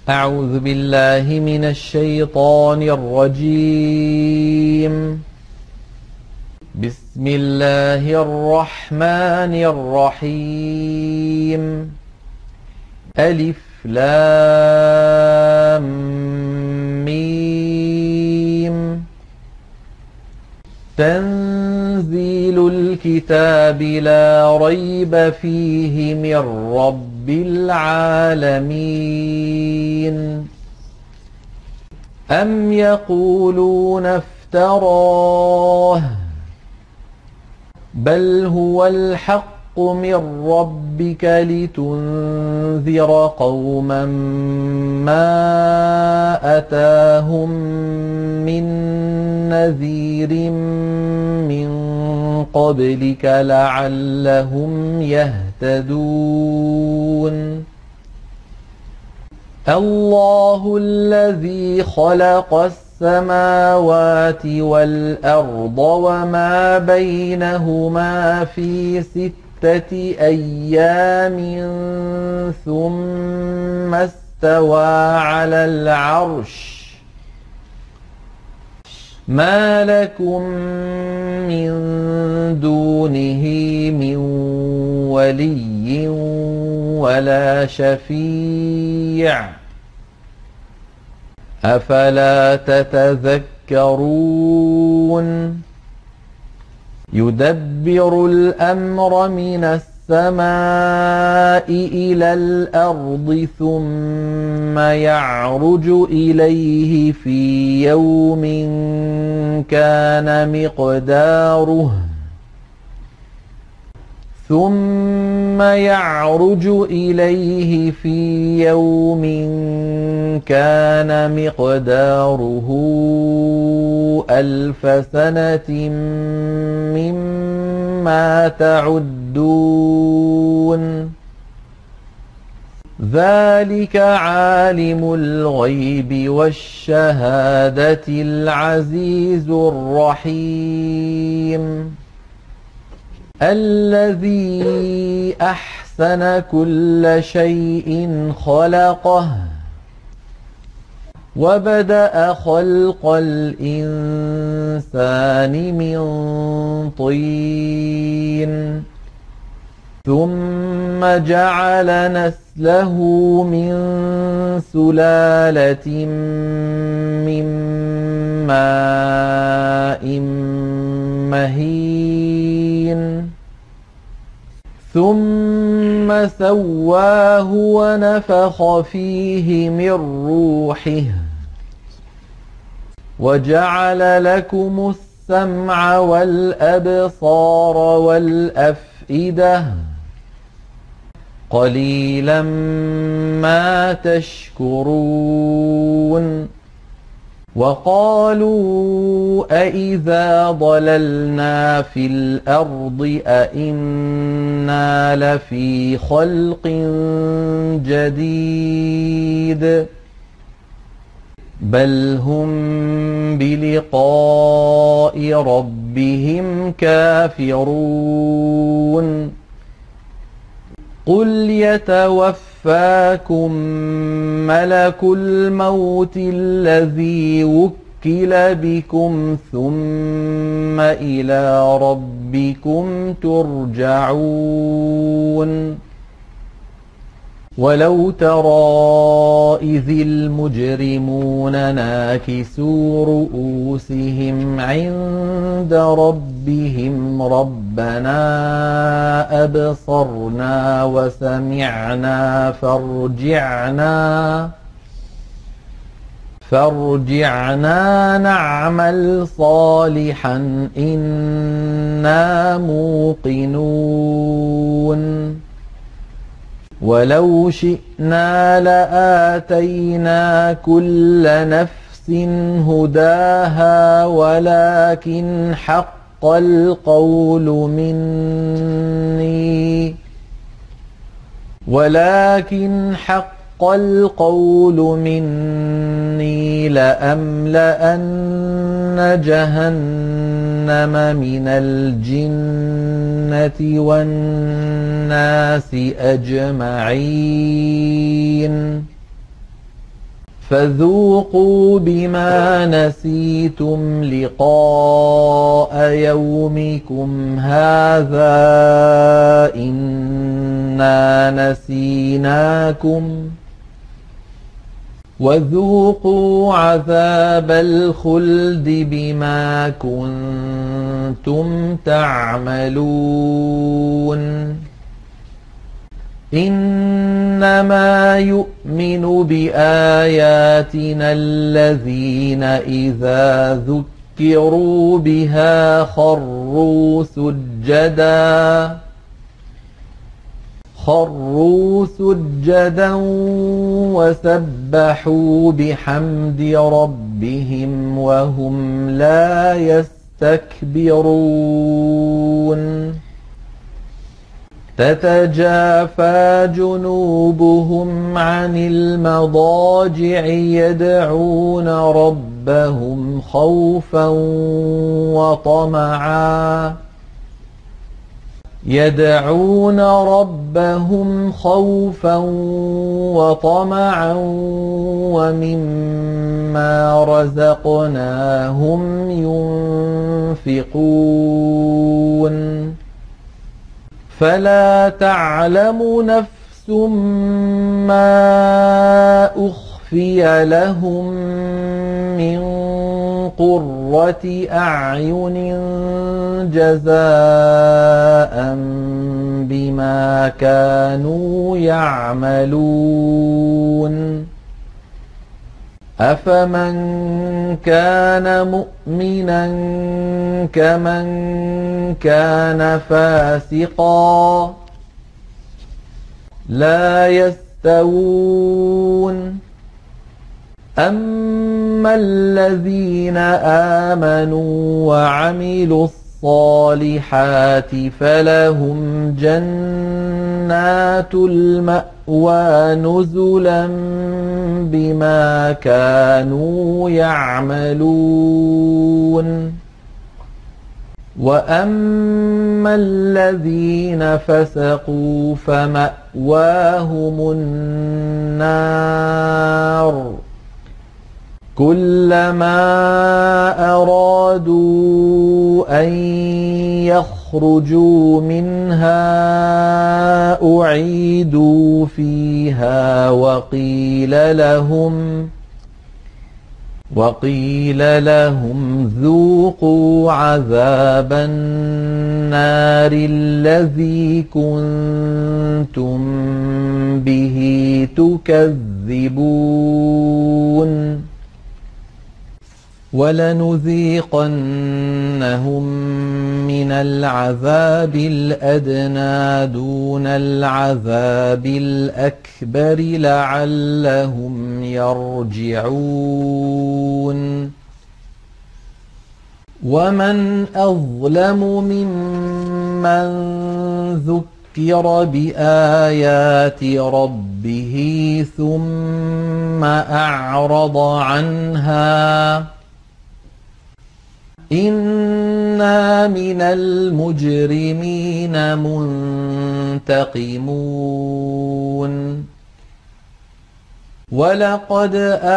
أعوذ بالله من الشيطان الرجيم. بسم الله الرحمن الرحيم. ألف لام ميم. تنزيل الكتاب لا ريب فيه من رب العالمين. أم يقولون افتراه بل هو الحق من ربك لتنذر قوما ما أتاهم من نذير من قبلك لعلهم يهتدون. الله الذي خلق السماوات والأرض وما بينهما في 6 أيام ثم استوى على العرش. ما لكم من دونه من ولي ولا شفيع أفلا تتذكرون. يدبر الأمر من السماء إلى الأرض ثم يعرج إليه في يوم كان مقداره 1000 سنة مما تعدون. ذلك عالم الغيب والشهادة العزيز الرحيم. الذي أحسن كل شيء خلقه وبدأ خلق الإنسان من طين ثم جعل نسله من سلالة من ماء مهين ثم سواه ونفخ فيه من روحه وجعل لكم السمع والأبصار والأفئدة قليلا ما تشكرون. وقالوا أإذا ضللنا في الأرض أإنا لفي خلق جديد بل هم بلقاء ربهم كافرون. قل يتوفاكم ملك الموت الذي وكل بكم ثم إلى ربكم ترجعون. ولو ترى إذ المجرمون ناكسوا رؤوسهم عند ربهم ربنا أبصرنا وسمعنا فارجعنا نعمل صالحا إنا موقنون. ولو شئنا لآتينا كل نفس هداها ولكن حق القول مني لأملأن جهنم من الجنة والناس أجمعين. فذوقوا بما نسيتم لقاء يومكم هذا إنا نسيناكم وذوقوا عذاب الخلد بما كنتم تعملون إنما يؤمن بآياتنا الذين إذا ذكروا بها خروا سجدا وسبحوا بحمد ربهم وهم لا يستكبرون تتجافى جنوبهم عن المضاجع يدعون ربهم خوفا وطمعا ومما رزقناهم ينفقون فلا تعلم نفس ما أخفي لهم من قرة أعين جزاء بما كانوا يعملون أفمن كان مؤمنا كمن كان فاسقا لا يستوون أما الذين آمنوا وعملوا الصالحات فلهم جنات المأوى نزلا بما كانوا يعملون وأما الذين فسقوا فمأواهم النار كلما أرادوا أن يخرجوا منها أعيدوا فيها وقيل لهم ذوقوا عذاب النار الذي كنتم به تكذبون ولنذيقنهم من العذاب الأدنى دون العذاب الأكبر لعلهم يرجعون ومن أظلم ممن ذكر بآيات ربه ثم أعرض عنها إنا من المجرمين منتقمون ولقد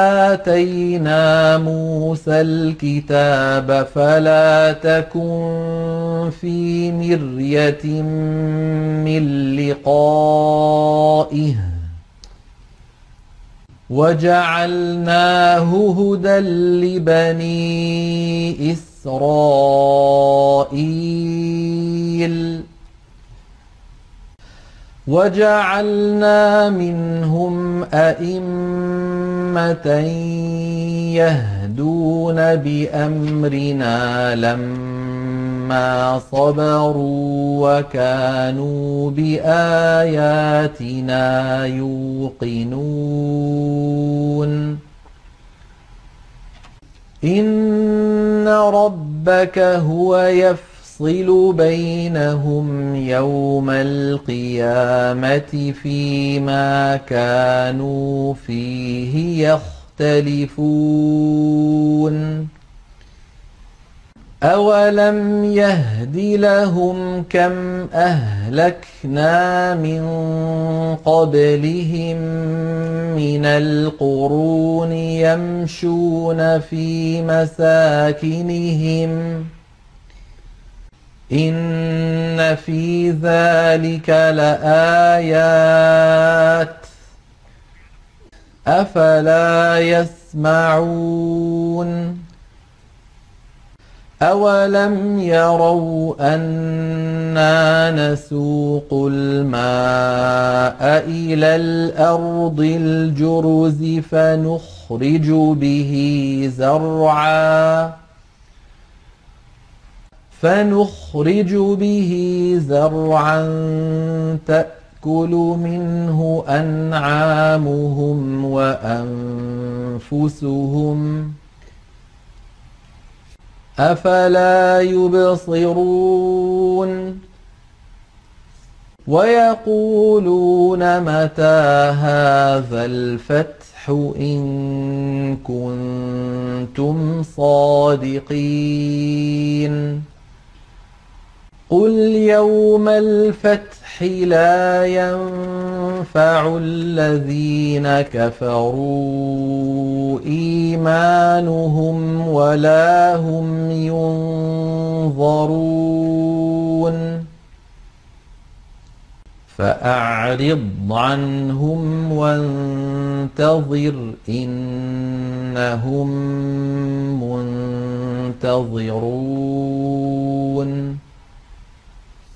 آتينا موسى الكتاب فلا تكن في مرية من لقائه وجعلناه هدى لبني إسرائيل وجعلنا منهم أئمة يهدون بأمرنا لما صبروا وكانوا بآياتنا يوقنون إن ربك هو يفصل بينهم يوم القيامة فيما كانوا فيه يختلفون أولم يهد لهم كم أهلكنا من قبلهم من القرون يمشون في مساكنهم إن في ذلك لآيات أفلا يسمعون أولم يروا أنا نسوق الماء إلى الأرض الجرز فنخرج به زرعا تأكل منه أنعامهم وأنفسهم أفلا يبصرون ويقولون متى هذا الفتح إن كنتم صادقين قل يوم الفتح لا ينفع الذين كفروا إيمانهم ولا هم ينظرون فأعرض عنهم وانتظر إنهم منتظرون